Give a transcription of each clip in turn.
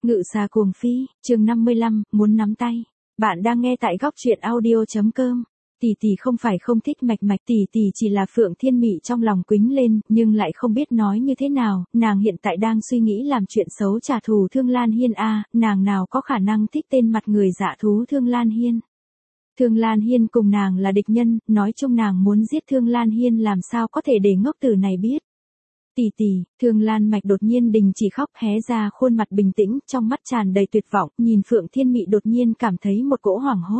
Ngự xà cuồng phi, chương 55, muốn nắm tay. Bạn đang nghe tại góc truyện audio.com. Tỷ tỷ không phải không thích Mạch Mạch, tỷ tỷ chỉ là Phượng Thiên Mị trong lòng quĩnh lên, nhưng lại không biết nói như thế nào, nàng hiện tại đang suy nghĩ làm chuyện xấu trả thù Thương Lan Hiên nàng nào có khả năng thích tên mặt người dạ thú Thương Lan Hiên. Thương Lan Hiên cùng nàng là địch nhân, nói chung nàng muốn giết Thương Lan Hiên làm sao có thể để ngốc tử này biết. Tỷ tỷ, Thương Lan Mạch đột nhiên đình chỉ khóc, hé ra khuôn mặt bình tĩnh, trong mắt tràn đầy tuyệt vọng, nhìn Phượng Thiên Mị đột nhiên cảm thấy một cỗ hoảng hốt.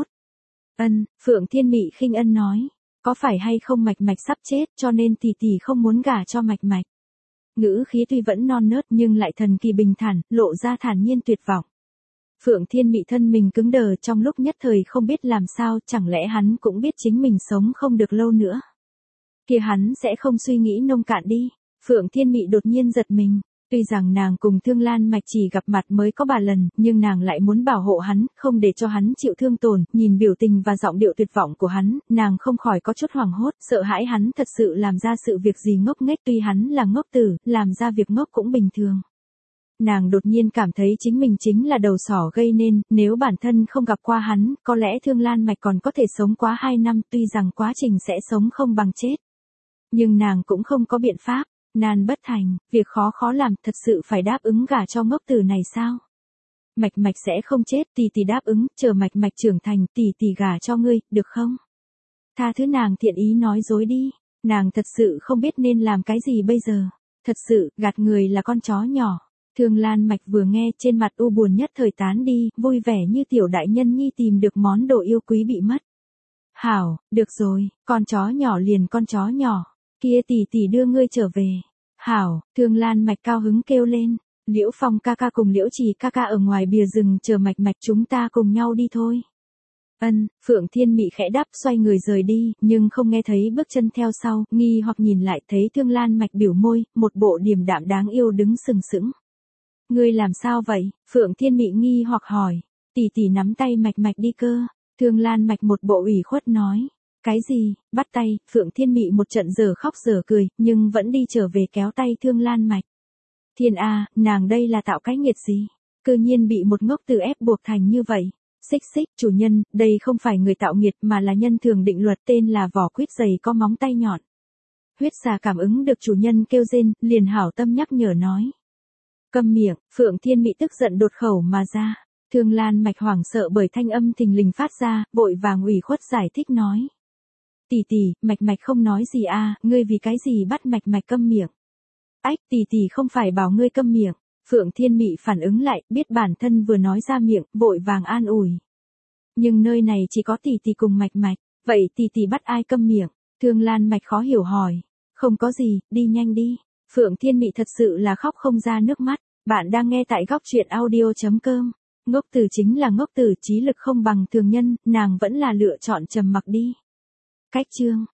Phượng Thiên Mị khinh ân nói, có phải hay không Mạch Mạch sắp chết cho nên tỷ tỷ không muốn gả cho Mạch Mạch. Ngữ khí tuy vẫn non nớt nhưng lại thần kỳ bình thản, lộ ra thản nhiên tuyệt vọng. Phượng Thiên Mị thân mình cứng đờ trong lúc nhất thời không biết làm sao, chẳng lẽ hắn cũng biết chính mình sống không được lâu nữa. Kia hắn sẽ không suy nghĩ nông cạn đi. Phượng Thiên Mị đột nhiên giật mình, tuy rằng nàng cùng Thương Lan Mạch chỉ gặp mặt mới có 3 lần, nhưng nàng lại muốn bảo hộ hắn, không để cho hắn chịu thương tổn, nhìn biểu tình và giọng điệu tuyệt vọng của hắn, nàng không khỏi có chút hoảng hốt, sợ hãi hắn thật sự làm ra sự việc gì ngốc nghếch, tuy hắn là ngốc tử, làm ra việc ngốc cũng bình thường. Nàng đột nhiên cảm thấy chính mình chính là đầu sỏ gây nên, nếu bản thân không gặp qua hắn, có lẽ Thương Lan Mạch còn có thể sống quá 2 năm, tuy rằng quá trình sẽ sống không bằng chết. Nhưng nàng cũng không có biện pháp. Nan bất thành, việc khó làm, thật sự phải đáp ứng gả cho ngốc tử này sao? Mạch Mạch sẽ không chết, tỷ tỷ đáp ứng, chờ Mạch Mạch trưởng thành, tỷ tỷ gả cho ngươi, được không? Tha thứ nàng thiện ý nói dối đi, nàng thật sự không biết nên làm cái gì bây giờ. Thật sự, gạt người là con chó nhỏ. Thương Lan Mạch vừa nghe, trên mặt u buồn nhất thời tán đi, vui vẻ như tiểu đại nhân nhi tìm được món đồ yêu quý bị mất. Hảo, được rồi, con chó nhỏ liền con chó nhỏ. Kia tỷ tỷ đưa ngươi trở về. Hảo, Thương Lan Mạch cao hứng kêu lên. Liễu Phong ca ca cùng Liễu Trì ca ca ở ngoài bìa rừng chờ Mạch Mạch, chúng ta cùng nhau đi thôi. Phượng Thiên Mị khẽ đáp xoay người rời đi, nhưng không nghe thấy bước chân theo sau, nghi hoặc nhìn lại thấy Thương Lan Mạch biểu môi, một bộ điềm đạm đáng yêu đứng sừng sững. Ngươi làm sao vậy? Phượng Thiên Mị nghi hoặc hỏi. Tỷ tỷ nắm tay Mạch Mạch đi cơ. Thương Lan Mạch một bộ ủy khuất nói. Cái gì? Bắt tay? Phượng Thiên Mị một trận giờ khóc giờ cười, nhưng vẫn đi trở về kéo tay Thương Lan Mạch. Thiên A, nàng đây là tạo cái nghiệt gì? Cơ nhiên bị một ngốc tử ép buộc thành như vậy. Xích xích, chủ nhân, đây không phải người tạo nghiệt mà là nhân thường định luật, tên là vỏ quýt dày có móng tay nhọn. Huyết xà cảm ứng được chủ nhân kêu rên, liền hảo tâm nhắc nhở nói. Câm miệng, Phượng Thiên Mị tức giận đột khẩu mà ra. Thương Lan Mạch hoảng sợ bởi thanh âm thình lình phát ra, vội vàng ủy khuất giải thích nói. Tỷ tỷ, Mạch Mạch không nói gì ngươi vì cái gì bắt Mạch Mạch câm miệng? Ách, tỷ tỷ không phải bảo ngươi câm miệng. Phượng Thiên Mị phản ứng lại, biết bản thân vừa nói ra miệng, vội vàng an ủi. Nhưng nơi này chỉ có tỷ tỷ cùng Mạch Mạch, vậy tỷ tỷ bắt ai câm miệng? Thương Lan Mạch khó hiểu hỏi. Không có gì, đi nhanh đi. Phượng Thiên Mị thật sự là khóc không ra nước mắt. Bạn đang nghe tại góc truyện audio.com. Ngốc tử chính là ngốc tử, trí lực không bằng thường nhân, nàng vẫn là lựa chọn trầm mặc đi. Cách chương